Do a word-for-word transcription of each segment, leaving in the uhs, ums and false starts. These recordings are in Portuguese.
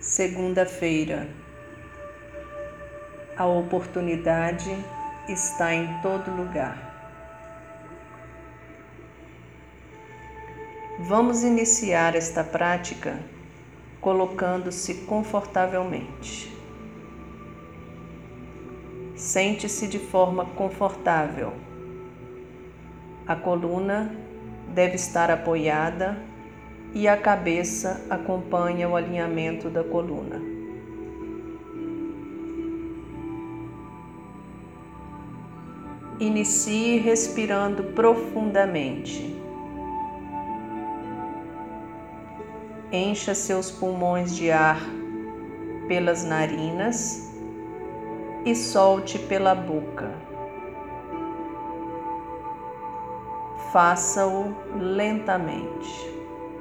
Segunda-feira. A oportunidade está em todo lugar. Vamos iniciar esta prática colocando-se confortavelmente. Sente-se de forma confortável. A coluna deve estar apoiada e a cabeça acompanha o alinhamento da coluna. Inicie respirando profundamente. Encha seus pulmões de ar pelas narinas e solte pela boca. Faça-o lentamente.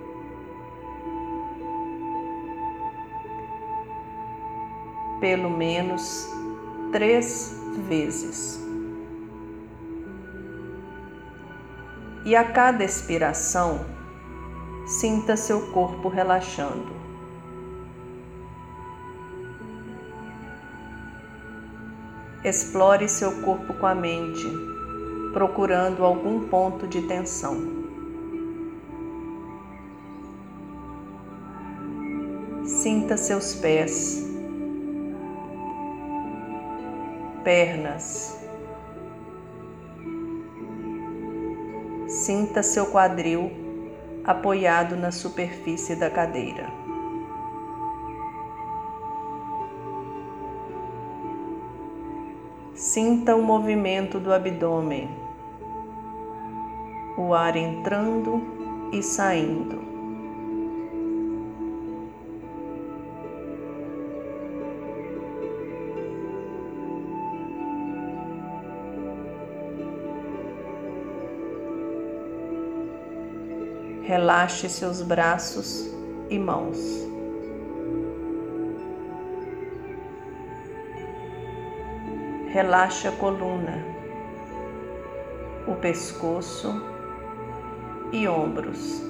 Pelo menos três vezes. E a cada expiração, sinta seu corpo relaxando. Explore seu corpo com a mente, procurando algum ponto de tensão. Sinta seus pés, pernas. Sinta seu quadril apoiado na superfície da cadeira. Sinta o movimento do abdômen, o ar entrando e saindo. Relaxe seus braços e mãos. Relaxe a coluna, o pescoço e ombros.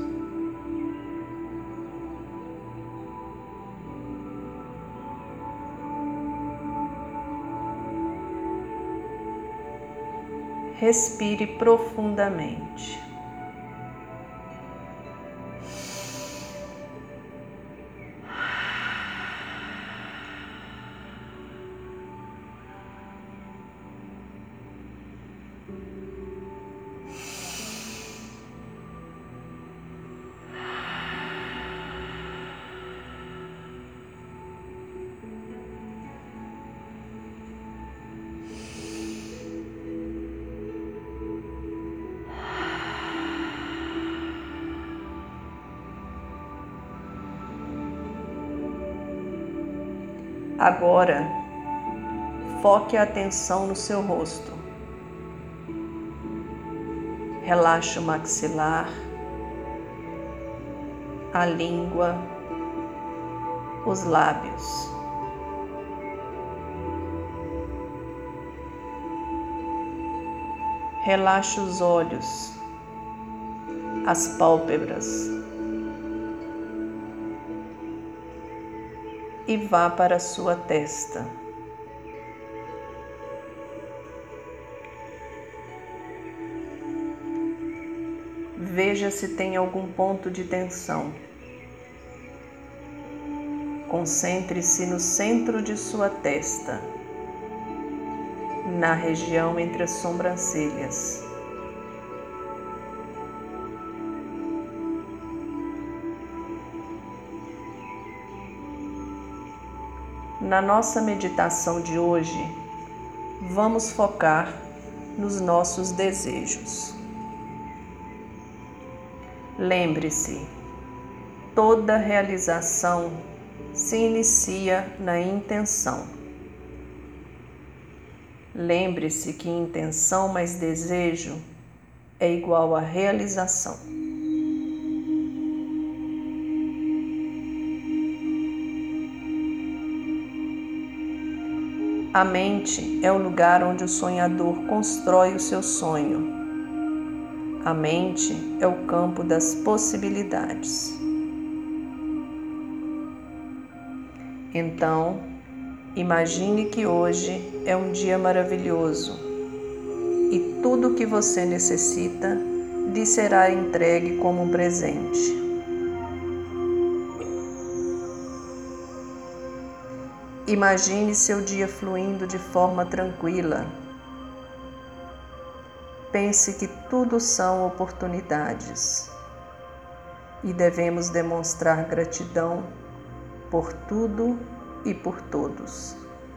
Respire profundamente. Agora, foque a atenção no seu rosto. Relaxe o maxilar, a língua, os lábios. Relaxe os olhos, as pálpebras. E vá para a sua testa. Veja se tem algum ponto de tensão. Concentre-se no centro de sua testa, na região entre as sobrancelhas. Na nossa meditação de hoje, vamos focar nos nossos desejos. Lembre-se, toda realização se inicia na intenção. Lembre-se que intenção mais desejo é igual a realização. A mente é o lugar onde o sonhador constrói o seu sonho. A mente é o campo das possibilidades. Então, imagine que hoje é um dia maravilhoso e tudo o que você necessita lhe será entregue como um presente. Imagine seu dia fluindo de forma tranquila. Pense que tudo são oportunidades e devemos demonstrar gratidão por tudo e por todos.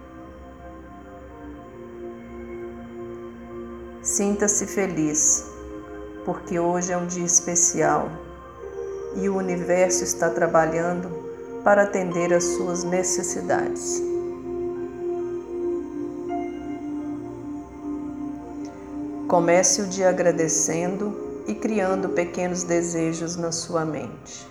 Sinta-se feliz, porque hoje é um dia especial e o universo está trabalhando para atender às suas necessidades. Comece o dia agradecendo e criando pequenos desejos na sua mente.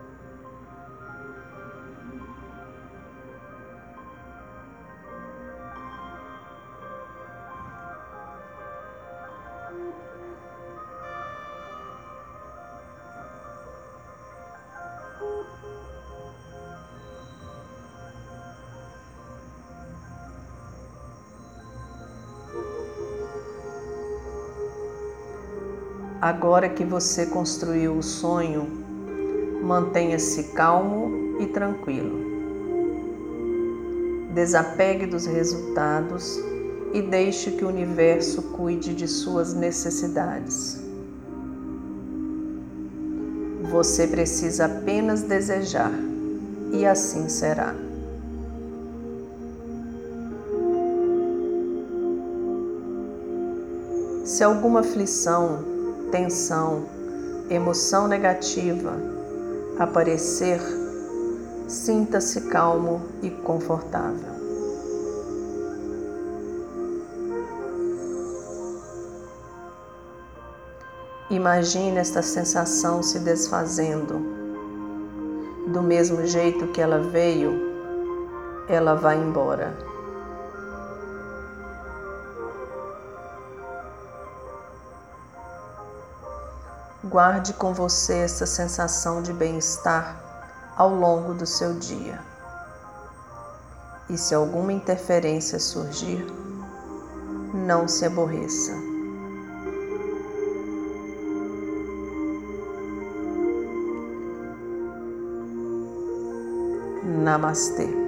Agora que você construiu o sonho, mantenha-se calmo e tranquilo. Desapegue dos resultados e deixe que o universo cuide de suas necessidades. Você precisa apenas desejar, e assim será. Se alguma aflição, tensão, emoção negativa aparecer, sinta-se calmo e confortável. Imagine esta sensação se desfazendo. Do mesmo jeito que ela veio, ela vai embora. Guarde com você essa sensação de bem-estar ao longo do seu dia. E se alguma interferência surgir, não se aborreça. Namastê.